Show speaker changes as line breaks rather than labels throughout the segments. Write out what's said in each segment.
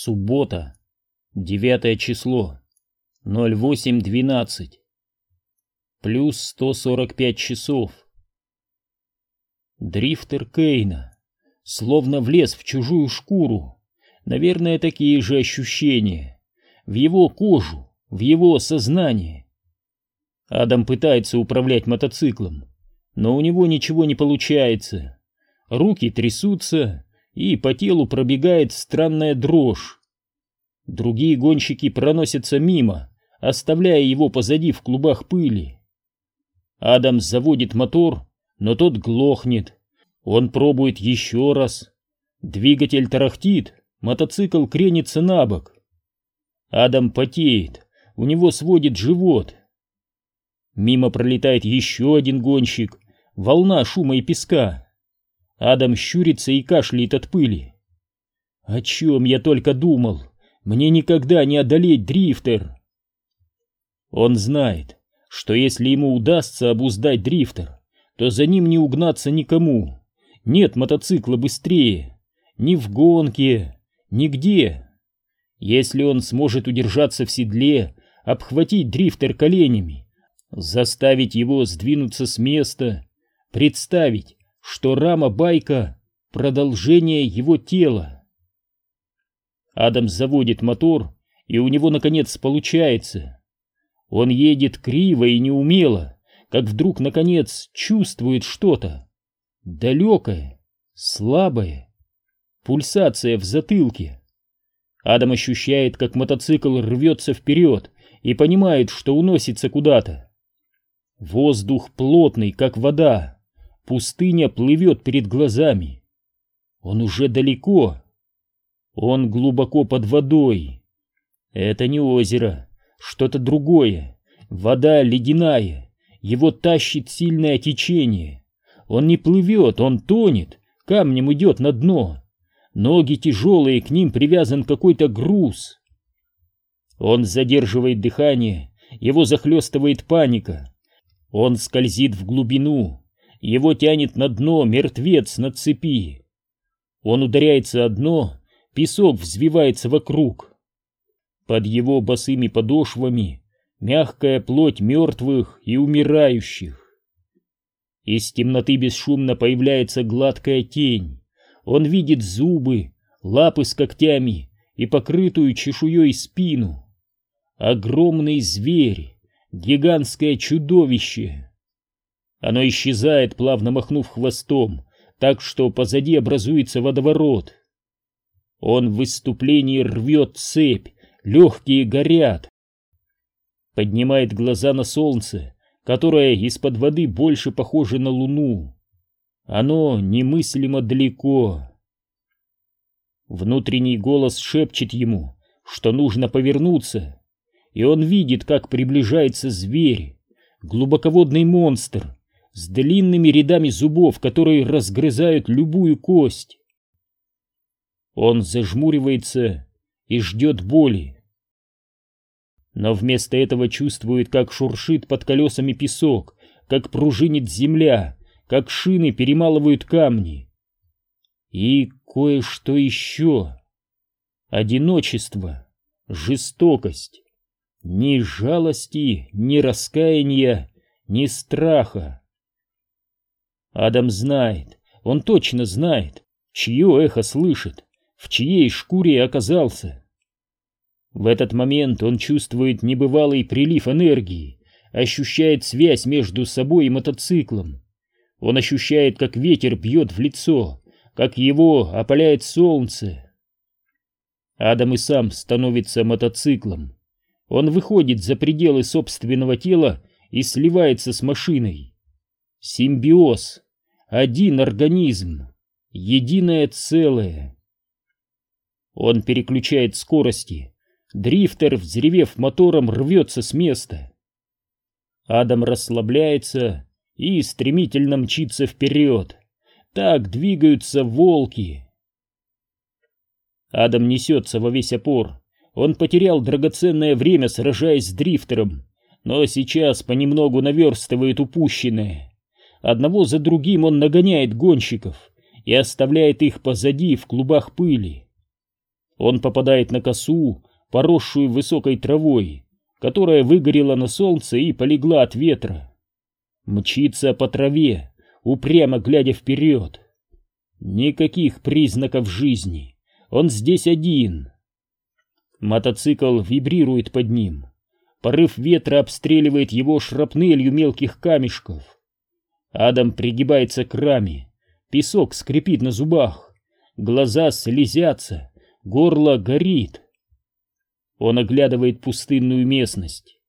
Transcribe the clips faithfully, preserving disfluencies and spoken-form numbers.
Суббота, девятое число, ноль восемь двенадцать, плюс сто сорок пять часов. Дрифтер Кейна словно влез в чужую шкуру. Наверное, такие же ощущения. В его кожу, в его сознание. Адам пытается управлять мотоциклом, но у него ничего не получается. Руки трясутся, и по телу пробегает странная дрожь. Другие гонщики проносятся мимо, оставляя его позади в клубах пыли. Адам заводит мотор, но тот глохнет. Он пробует еще раз. Двигатель тарахтит, мотоцикл кренится на бок. Адам потеет, у него сводит живот. Мимо пролетает еще один гонщик, волна шума и песка. Адам щурится и кашляет от пыли. О чем я только думал? Мне никогда не одолеть дрифтер. Он знает, что если ему удастся обуздать дрифтер, то за ним не угнаться никому. Нет мотоцикла быстрее. Ни в гонке, нигде. Если он сможет удержаться в седле, обхватить дрифтер коленями, заставить его сдвинуться с места, представить, что рама байка — продолжение его тела. Адам заводит мотор, и у него наконец получается. Он едет криво и неумело, как вдруг наконец чувствует что-то. Далекое, слабое. Пульсация в затылке. Адам ощущает, как мотоцикл рвется вперед, и понимает, что уносится куда-то. Воздух плотный, как вода. Пустыня плывет перед глазами. Он уже далеко. Он глубоко под водой. Это не озеро, что-то другое. Вода ледяная. Его тащит сильное течение. Он не плывет, он тонет, камнем идет на дно. Ноги тяжелые, к ним привязан какой-то груз. Он задерживает дыхание, его захлестывает паника. Он скользит в глубину. Его тянет на дно мертвец на цепи. Он ударяется о дно, песок взвивается вокруг. Под его босыми подошвами мягкая плоть мертвых и умирающих. Из темноты бесшумно появляется гладкая тень. Он видит зубы, лапы с когтями и покрытую чешуей спину. Огромный зверь, гигантское чудовище. Оно исчезает, плавно махнув хвостом, так что позади образуется водоворот. Он в выступлении рвет цепь, легкие горят. Поднимает глаза на солнце, которое из-под воды больше похоже на луну. Оно немыслимо далеко. Внутренний голос шепчет ему, что нужно повернуться, и он видит, как приближается зверь, глубоководный монстр, с длинными рядами зубов, которые разгрызают любую кость. Он зажмуривается и ждет боли. Но вместо этого чувствует, как шуршит под колесами песок, как пружинит земля, как шины перемалывают камни. И кое-что еще. Одиночество, жестокость. Ни жалости, ни раскаяния, ни страха. Адам знает, он точно знает, чье эхо слышит, в чьей шкуре оказался. В этот момент он чувствует небывалый прилив энергии, ощущает связь между собой и мотоциклом. Он ощущает, как ветер бьет в лицо, как его опаляет солнце. Адам и сам становится мотоциклом. Он выходит за пределы собственного тела и сливается с машиной. Симбиоз. Один организм, единое целое. Он переключает скорости. Дрифтер, взревев мотором, рвется с места. Адам расслабляется и стремительно мчится вперед. Так двигаются волки. Адам несется во весь опор. Он потерял драгоценное время, сражаясь с дрифтером, но сейчас понемногу наверстывает упущенное. Одного за другим он нагоняет гонщиков и оставляет их позади в клубах пыли. Он попадает на косу, поросшую высокой травой, которая выгорела на солнце и полегла от ветра. Мчится по траве, упрямо глядя вперед. Никаких признаков жизни. Он здесь один. Мотоцикл вибрирует под ним. Порыв ветра обстреливает его шрапнелью мелких камешков. Адам пригибается к раме. Песок скрипит на зубах. Глаза слезятся. Горло горит. Он оглядывает пустынную местность.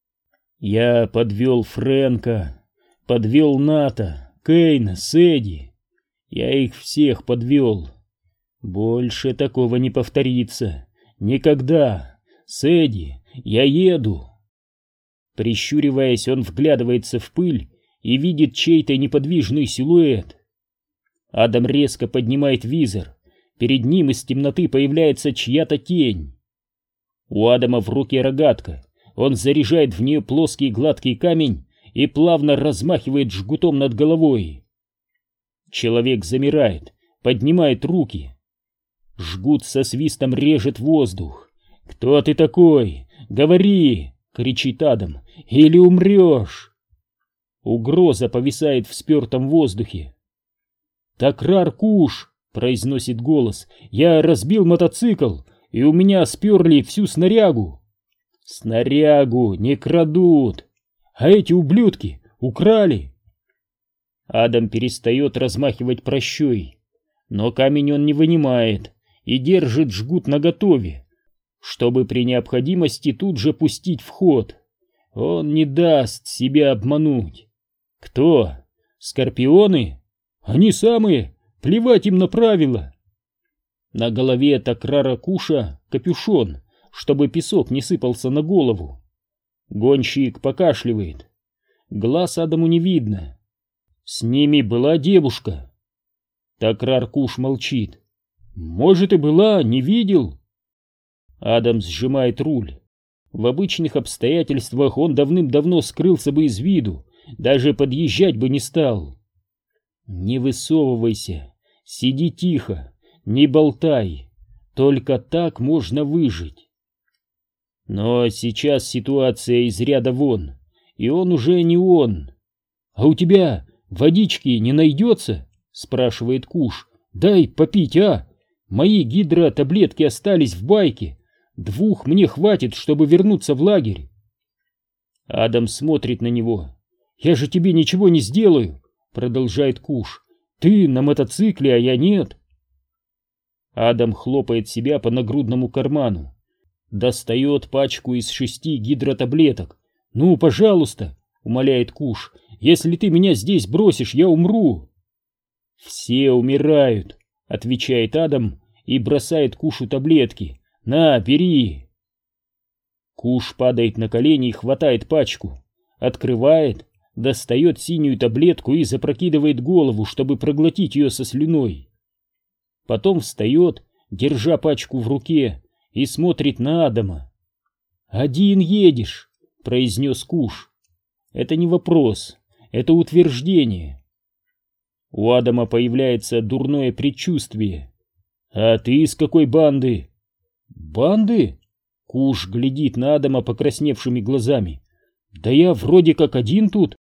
Я подвел Фрэнка, подвел Ната, Кейна, Сэдди. Я их всех подвел. Больше такого не повторится. Никогда. Сэдди, я еду. Прищуриваясь, он вглядывается в пыль и видит чей-то неподвижный силуэт. Адам резко поднимает визор. Перед ним из темноты появляется чья-то тень. У Адама в руке рогатка. Он заряжает в нее плоский гладкий камень и плавно размахивает жгутом над головой. Человек замирает, поднимает руки. Жгут со свистом режет воздух. «Кто ты такой? Говори!» — кричит Адам. «Или умрешь!» Угроза повисает в спертом воздухе. «Такрар Куш!» — произносит голос. «Я разбил мотоцикл, и у меня сперли всю снарягу!» «Снарягу не крадут! А эти ублюдки украли!» Адам перестает размахивать прощой, но камень он не вынимает и держит жгут наготове, чтобы при необходимости тут же пустить в ход. Он не даст себя обмануть. Кто? Скорпионы? Они самые! Плевать им на правила! На голове Такрара Куша капюшон, чтобы песок не сыпался на голову. Гонщик покашливает. Глаз Адаму не видно. С ними была девушка. Такрар Куш молчит. Может, и была, не видел. Адам сжимает руль. В обычных обстоятельствах он давным-давно скрылся бы из виду, даже подъезжать бы не стал. Не высовывайся, сиди тихо, не болтай. Только так можно выжить. Но сейчас ситуация из ряда вон, и он уже не он. «А у тебя водички не найдется?» — спрашивает Куш. «Дай попить, а? Мои гидротаблетки остались в байке. Двух мне хватит, чтобы вернуться в лагерь». Адам смотрит на него. «Я же тебе ничего не сделаю», — продолжает Куш. «Ты на мотоцикле, а я нет». Адам хлопает себя по нагрудному карману. Достает пачку из шести гидротаблеток. «Ну, пожалуйста», — умоляет Куш, — «если ты меня здесь бросишь, я умру». «Все умирают», — отвечает Адам и бросает Кушу таблетки. «На, бери». Куш падает на колени и хватает пачку. Открывает, достает синюю таблетку и запрокидывает голову, чтобы проглотить ее со слюной. Потом встает, держа пачку в руке, и смотрит на Адама. «Один едешь», — произнес Куш. Это не вопрос, это утверждение. У Адама появляется дурное предчувствие. «А ты из какой банды?» «Банды?» Куш глядит на Адама покрасневшими глазами. «Да я вроде как один тут».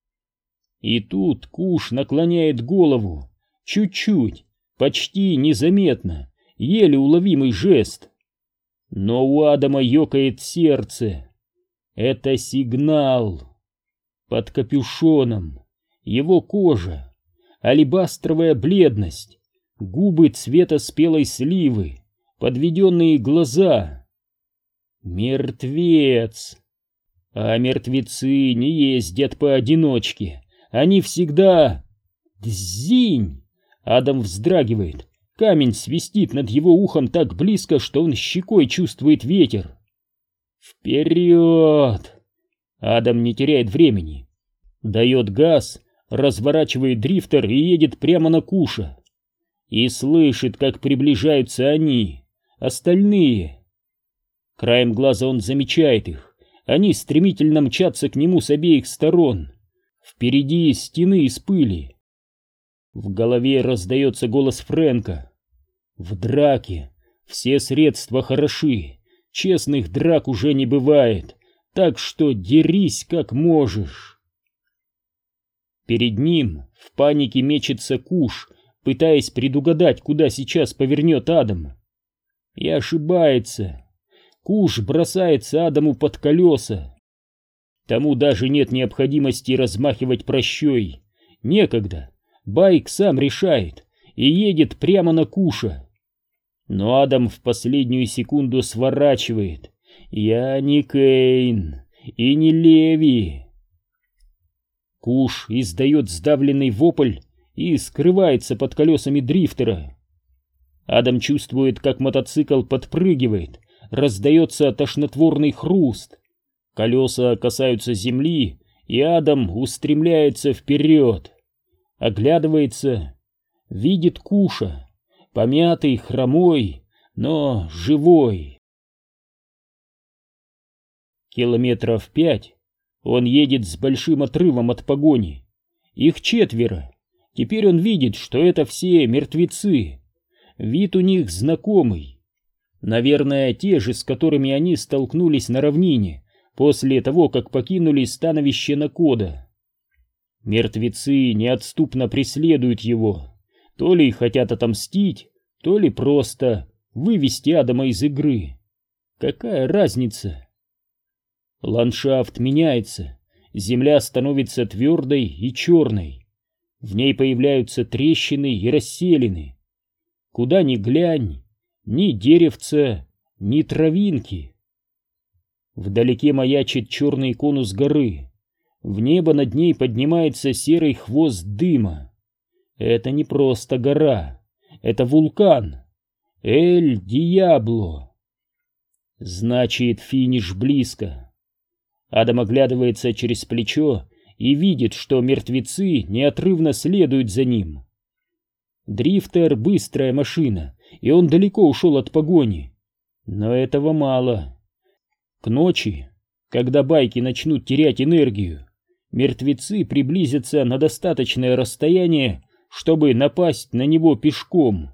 И тут Куш наклоняет голову. Чуть-чуть, почти незаметно, еле уловимый жест. Но у Адама ёкает сердце. Это сигнал. Под капюшоном его кожа, алебастровая бледность, губы цвета спелой сливы, подведенные глаза. Мертвец. А мертвецы не ездят поодиночке. Они всегда... Дзинь! Адам вздрагивает. Камень свистит над его ухом так близко, что он щекой чувствует ветер. Вперед! Адам не теряет времени. Дает газ, разворачивает дрифтер и едет прямо на Куша. И слышит, как приближаются они, остальные. Краем глаза он замечает их. Они стремительно мчатся к нему с обеих сторон. Впереди стены из пыли. В голове раздается голос Фрэнка. В драке Все средства хороши, честных драк уже не бывает, так что дерись как можешь. Перед ним в панике мечется Куш, пытаясь предугадать, куда сейчас повернет Адам. И ошибается. Куш бросается Адаму под колеса. Тому даже нет необходимости размахивать прощой. Некогда. Байк сам решает и едет прямо на Куша. Но Адам в последнюю секунду сворачивает. Я не Кейн и не Леви. Куш издает сдавленный вопль и скрывается под колесами дрифтера. Адам чувствует, как мотоцикл подпрыгивает, раздается тошнотворный хруст. Колеса касаются земли, и Адам устремляется вперед. Оглядывается, видит Куша, помятый, хромой, но живой. Километров пять он едет с большим отрывом от погони. Их четверо. Теперь он видит, что это все мертвецы. Вид у них знакомый. Наверное, те же, с которыми они столкнулись на равнине после того, как покинули становище Накода. Мертвецы неотступно преследуют его. То ли хотят отомстить, то ли просто вывести Адама из игры. Какая разница? Ландшафт меняется, земля становится твердой и черной. В ней появляются трещины и расселины. Куда ни глянь, ни деревца, ни травинки. Вдалеке маячит черный конус горы. В небо над ней поднимается серый хвост дыма. Это не просто гора, это вулкан. Эль-Диабло. Значит, финиш близко. Адам оглядывается через плечо и видит, что мертвецы неотрывно следуют за ним. Дрифтер — быстрая машина, и он далеко ушел от погони. Но этого мало. К ночи, когда байки начнут терять энергию, мертвецы приблизятся на достаточное расстояние, чтобы напасть на него пешком.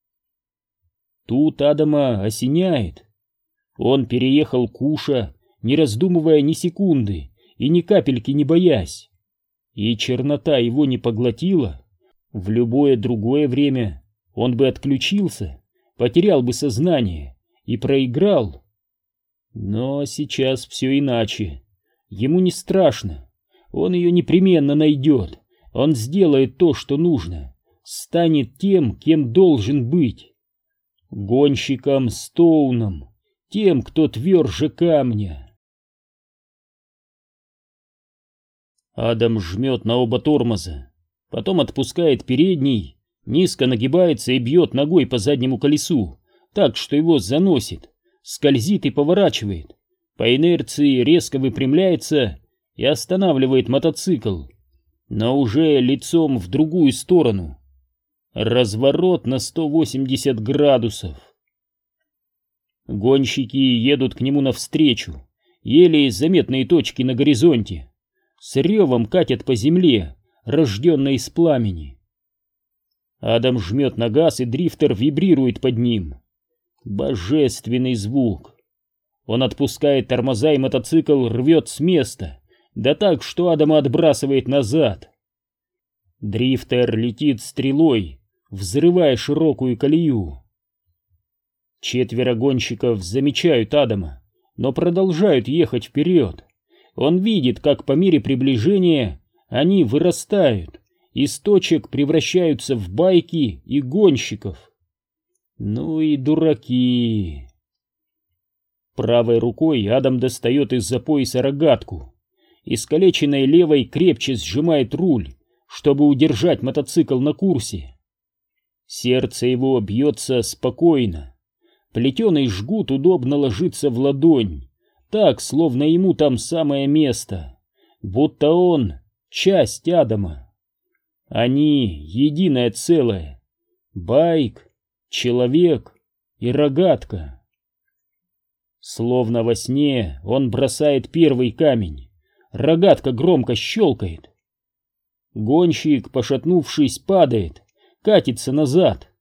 Тут Адама осеняет. Он переехал Куша, не раздумывая ни секунды и ни капельки не боясь. И чернота его не поглотила. В любое другое время он бы отключился, потерял бы сознание и проиграл. Но сейчас все иначе. Ему не страшно. Он ее непременно найдет. Он сделает то, что нужно. Станет тем, кем должен быть. Гонщиком Стоуном. Тем, кто тверже камня. Адам жмет на оба тормоза, потом отпускает передний, низко нагибается и бьет ногой по заднему колесу, так что его заносит, скользит и поворачивает, по инерции резко выпрямляется и останавливает мотоцикл, но уже лицом в другую сторону. Разворот на сто восемьдесят градусов. Гонщики едут к нему навстречу, еле заметные точки на горизонте. С ревом катят по земле, рожденной из пламени. Адам жмет на газ, и дрифтер вибрирует под ним. Божественный звук. Он отпускает тормоза, и мотоцикл рвет с места, да так, что Адама отбрасывает назад. Дрифтер летит стрелой, взрывая широкую колею. Четверо гонщиков замечают Адама, но продолжают ехать вперед. Он видит, как по мере приближения они вырастают, из точек превращаются в байки и гонщиков. Ну и дураки. Правой рукой Адам достает из-за пояса рогатку, искалеченной левой крепче сжимает руль, чтобы удержать мотоцикл на курсе. Сердце его бьется спокойно. Плетеный жгут удобно ложится в ладонь, так, словно ему там самое место, будто он часть Адама. Они единое целое. Байк, человек и рогатка. Словно во сне он бросает первый камень. Рогатка громко щелкает. Гонщик, пошатнувшись, падает, катится назад.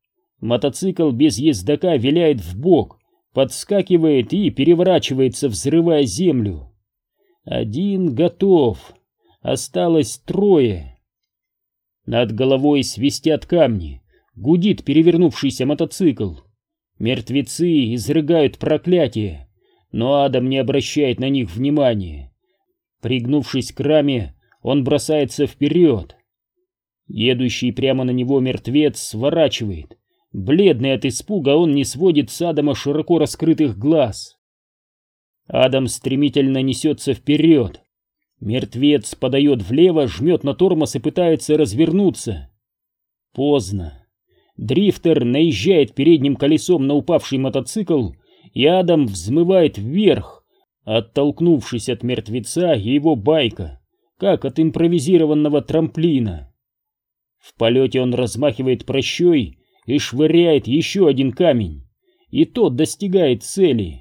Мотоцикл без ездока виляет вбок, подскакивает и переворачивается, взрывая землю. Один готов. Осталось трое. Над головой свистят камни, гудит перевернувшийся мотоцикл. Мертвецы изрыгают проклятие, но Адам не обращает на них внимания. Пригнувшись к раме, он бросается вперед. Едущий прямо на него мертвец сворачивает. Бледный от испуга, он не сводит с Адама широко раскрытых глаз. Адам стремительно несется вперед. Мертвец подает влево, жмет на тормоз и пытается развернуться. Поздно. Дрифтер наезжает передним колесом на упавший мотоцикл, и Адам взмывает вверх, оттолкнувшись от мертвеца и его байка, как от импровизированного трамплина. В полете он размахивает прощой и швыряет еще один камень, и тот достигает цели.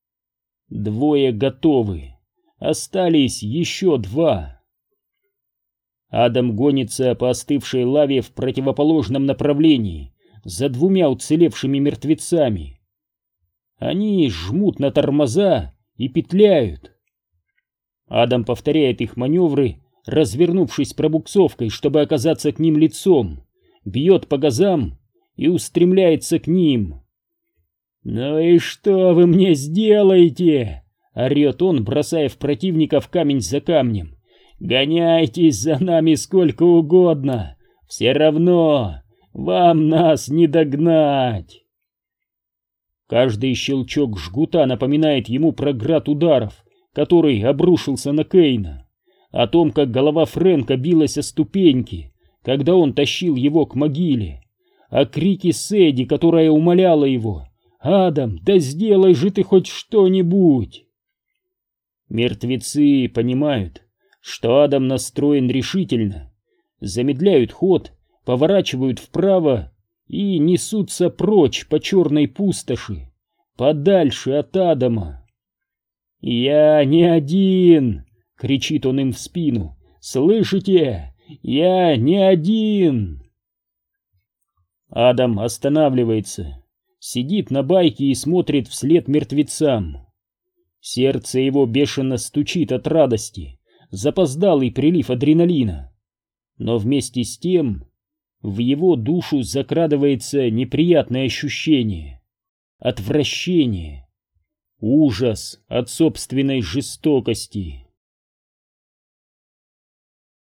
Двое готовы, остались еще два. Адам гонится по остывшей лаве в противоположном направлении, за двумя уцелевшими мертвецами. Они жмут на тормоза и петляют. Адам повторяет их маневры, развернувшись пробуксовкой, чтобы оказаться к ним лицом, бьет по газам и устремляется к ним. «Ну и что вы мне сделаете?» — орет он, бросая в противников камень за камнем. «Гоняйтесь за нами сколько угодно, все равно вам нас не догнать!» Каждый щелчок жгута напоминает ему про град ударов, который обрушился на Кейна, о том, как голова Фрэнка билась о ступеньки, когда он тащил его к могиле, о крике Сэдди, которая умоляла его: «Адам, да сделай же ты хоть что-нибудь!» Мертвецы понимают, что Адам настроен решительно, замедляют ход, поворачивают вправо и несутся прочь по черной пустоши, подальше от Адама. «Я не один!» — кричит он им в спину. «Слышите? Я не один!» Адам останавливается, сидит на байке и смотрит вслед мертвецам. Сердце его бешено стучит от радости, запоздалый прилив адреналина. Но вместе с тем в его душу закрадывается неприятное ощущение, отвращение, ужас от собственной жестокости.